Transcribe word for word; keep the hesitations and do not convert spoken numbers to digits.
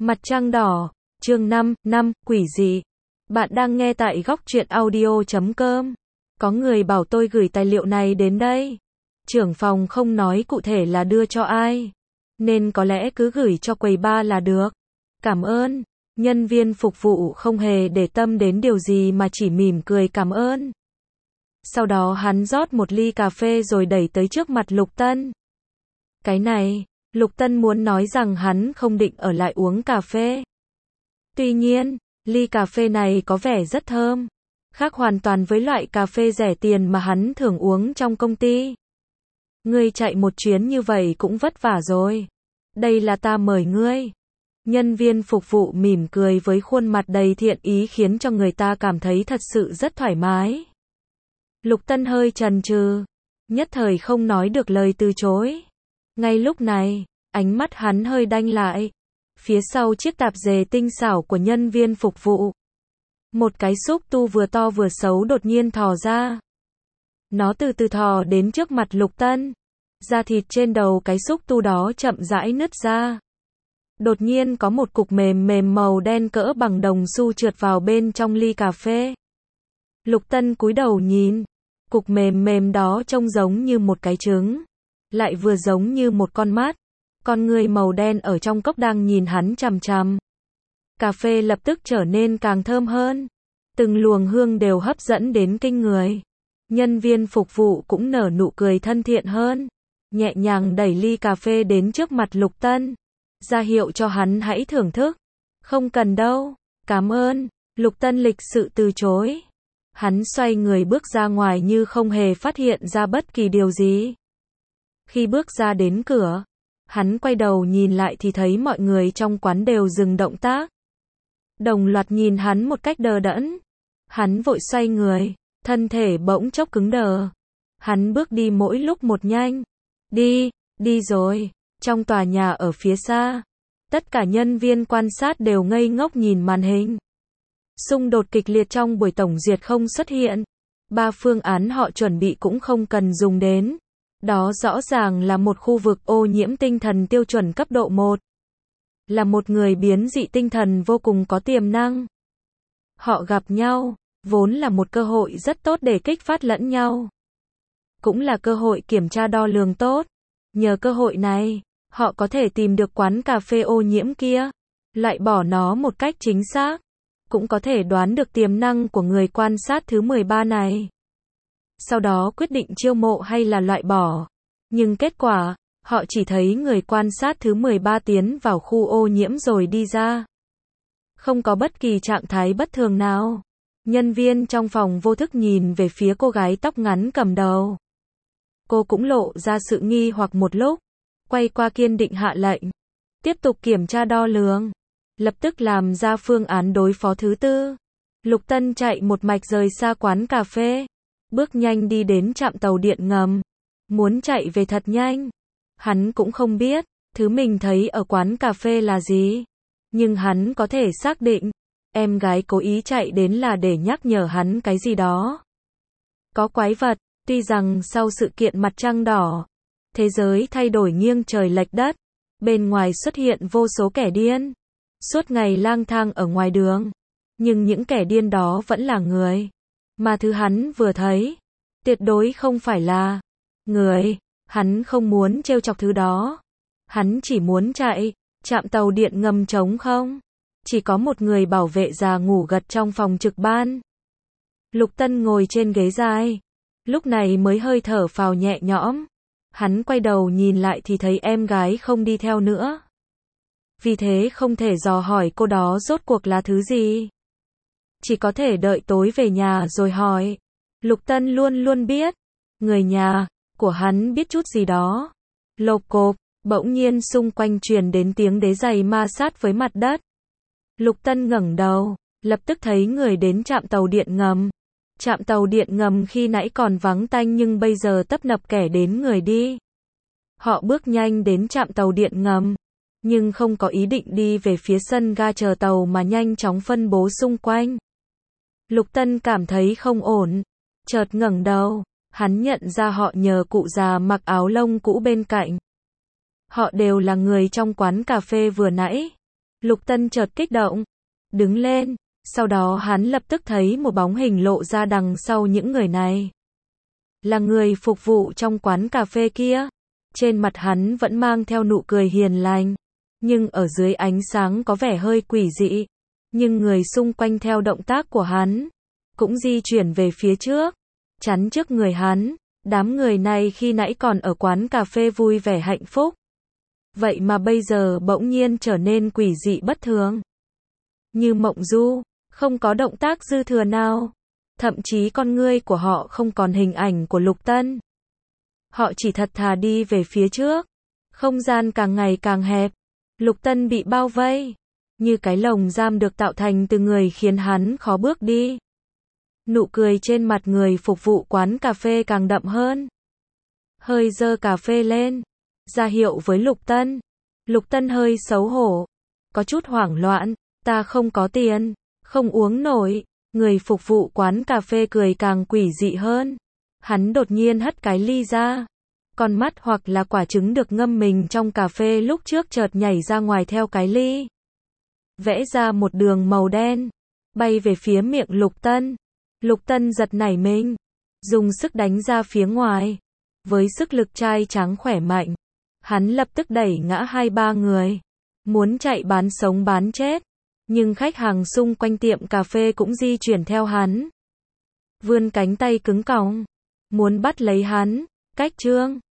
Mặt trăng đỏ, chương năm, năm, quỷ dị. Bạn đang nghe tại góc truyện audio chấm com. Có người bảo tôi gửi tài liệu này đến đây. Trưởng phòng không nói cụ thể là đưa cho ai. Nên có lẽ cứ gửi cho quầy ba là được. Cảm ơn. Nhân viên phục vụ không hề để tâm đến điều gì mà chỉ mỉm cười cảm ơn. Sau đó hắn rót một ly cà phê rồi đẩy tới trước mặt Lục Tân. Cái này, Lục Tân muốn nói rằng hắn không định ở lại uống cà phê. Tuy nhiên, ly cà phê này có vẻ rất thơm, khác hoàn toàn với loại cà phê rẻ tiền mà hắn thường uống trong công ty. Ngươi chạy một chuyến như vậy cũng vất vả rồi. Đây là ta mời ngươi. Nhân viên phục vụ mỉm cười với khuôn mặt đầy thiện ý khiến cho người ta cảm thấy thật sự rất thoải mái. Lục Tân hơi chần chừ, nhất thời không nói được lời từ chối. Ngay lúc này, ánh mắt hắn hơi đanh lại. Phía sau chiếc tạp dề tinh xảo của nhân viên phục vụ, một cái xúc tu vừa to vừa xấu đột nhiên thò ra. Nó từ từ thò đến trước mặt Lục Tân. Da thịt trên đầu cái xúc tu đó chậm rãi nứt ra. Đột nhiên có một cục mềm mềm màu đen cỡ bằng đồng xu trượt vào bên trong ly cà phê. Lục Tân cúi đầu nhìn, cục mềm mềm đó trông giống như một cái trứng, lại vừa giống như một con mắt. Con người màu đen ở trong cốc đang nhìn hắn chằm chằm. Cà phê lập tức trở nên càng thơm hơn. Từng luồng hương đều hấp dẫn đến kinh người. Nhân viên phục vụ cũng nở nụ cười thân thiện hơn, nhẹ nhàng đẩy ly cà phê đến trước mặt Lục Tân, ra hiệu cho hắn hãy thưởng thức. Không cần đâu, cảm ơn. Lục Tân lịch sự từ chối. Hắn xoay người bước ra ngoài như không hề phát hiện ra bất kỳ điều gì. Khi bước ra đến cửa, hắn quay đầu nhìn lại thì thấy mọi người trong quán đều dừng động tác. Đồng loạt nhìn hắn một cách đờ đẫn. Hắn vội xoay người, thân thể bỗng chốc cứng đờ. Hắn bước đi mỗi lúc một nhanh. Đi, đi rồi. Trong tòa nhà ở phía xa, tất cả nhân viên quan sát đều ngây ngốc nhìn màn hình. Xung đột kịch liệt trong buổi tổng duyệt không xuất hiện. Ba phương án họ chuẩn bị cũng không cần dùng đến. Đó rõ ràng là một khu vực ô nhiễm tinh thần tiêu chuẩn cấp độ một. Là một người biến dị tinh thần vô cùng có tiềm năng. Họ gặp nhau, vốn là một cơ hội rất tốt để kích phát lẫn nhau. Cũng là cơ hội kiểm tra đo lường tốt. Nhờ cơ hội này, họ có thể tìm được quán cà phê ô nhiễm kia, loại bỏ nó một cách chính xác. Cũng có thể đoán được tiềm năng của người quan sát thứ mười ba này. Sau đó quyết định chiêu mộ hay là loại bỏ. Nhưng kết quả, họ chỉ thấy người quan sát thứ mười ba tiến vào khu ô nhiễm rồi đi ra. Không có bất kỳ trạng thái bất thường nào. Nhân viên trong phòng vô thức nhìn về phía cô gái tóc ngắn cầm đầu. Cô cũng lộ ra sự nghi hoặc một lúc, quay qua kiên định hạ lệnh. Tiếp tục kiểm tra đo lường. Lập tức làm ra phương án đối phó thứ tư. Lục Tân chạy một mạch rời xa quán cà phê. Bước nhanh đi đến trạm tàu điện ngầm. Muốn chạy về thật nhanh. Hắn cũng không biết, thứ mình thấy ở quán cà phê là gì. Nhưng hắn có thể xác định, em gái cố ý chạy đến là để nhắc nhở hắn cái gì đó. Có quái vật, tuy rằng sau sự kiện mặt trăng đỏ, thế giới thay đổi nghiêng trời lệch đất. Bên ngoài xuất hiện vô số kẻ điên. Suốt ngày lang thang ở ngoài đường. Nhưng những kẻ điên đó vẫn là người. Mà thứ hắn vừa thấy, tuyệt đối không phải là người. Hắn không muốn trêu chọc thứ đó. Hắn chỉ muốn chạy. Trạm tàu điện ngầm trống không. Chỉ có một người bảo vệ già ngủ gật trong phòng trực ban. Lục Tân ngồi trên ghế dài. Lúc này mới hơi thở phào nhẹ nhõm. Hắn quay đầu nhìn lại thì thấy em gái không đi theo nữa. Vì thế không thể dò hỏi cô đó rốt cuộc là thứ gì. Chỉ có thể đợi tối về nhà rồi hỏi. Lục Tân luôn luôn biết. Người nhà của hắn biết chút gì đó. Lộp cộp, bỗng nhiên xung quanh truyền đến tiếng đế giày ma sát với mặt đất. Lục Tân ngẩng đầu, lập tức thấy người đến trạm tàu điện ngầm. Trạm tàu điện ngầm khi nãy còn vắng tanh nhưng bây giờ tấp nập kẻ đến người đi. Họ bước nhanh đến trạm tàu điện ngầm. Nhưng không có ý định đi về phía sân ga chờ tàu mà nhanh chóng phân bố xung quanh. Lục Tân cảm thấy không ổn. Chợt ngẩng đầu, hắn nhận ra họ nhờ cụ già mặc áo lông cũ bên cạnh. Họ đều là người trong quán cà phê vừa nãy. Lục Tân chợt kích động, đứng lên, sau đó hắn lập tức thấy một bóng hình lộ ra đằng sau những người này. Là người phục vụ trong quán cà phê kia. Trên mặt hắn vẫn mang theo nụ cười hiền lành, nhưng ở dưới ánh sáng có vẻ hơi quỷ dị. Nhưng người xung quanh theo động tác của hắn, cũng di chuyển về phía trước, chắn trước người hắn. Đám người này khi nãy còn ở quán cà phê vui vẻ hạnh phúc. Vậy mà bây giờ bỗng nhiên trở nên quỷ dị bất thường. Như mộng du, không có động tác dư thừa nào. Thậm chí con ngươi của họ không còn hình ảnh của Lục Tân. Họ chỉ thật thà đi về phía trước. Không gian càng ngày càng hẹp. Lục Tân bị bao vây. Như cái lồng giam được tạo thành từ người khiến hắn khó bước đi. Nụ cười trên mặt người phục vụ quán cà phê càng đậm hơn. Hơi giơ cà phê lên, ra hiệu với Lục Tân. Lục Tân hơi xấu hổ, có chút hoảng loạn, ta không có tiền, không uống nổi. Người phục vụ quán cà phê cười càng quỷ dị hơn. Hắn đột nhiên hất cái ly ra. Con mắt hoặc là quả trứng được ngâm mình trong cà phê lúc trước chợt nhảy ra ngoài theo cái ly. Vẽ ra một đường màu đen, bay về phía miệng Lục Tân. Lục Tân giật nảy mình, dùng sức đánh ra phía ngoài. Với sức lực trai tráng khỏe mạnh, hắn lập tức đẩy ngã hai ba người. Muốn chạy bán sống bán chết. Nhưng khách hàng xung quanh tiệm cà phê cũng di chuyển theo hắn. Vươn cánh tay cứng còng, muốn bắt lấy hắn. Cách trương,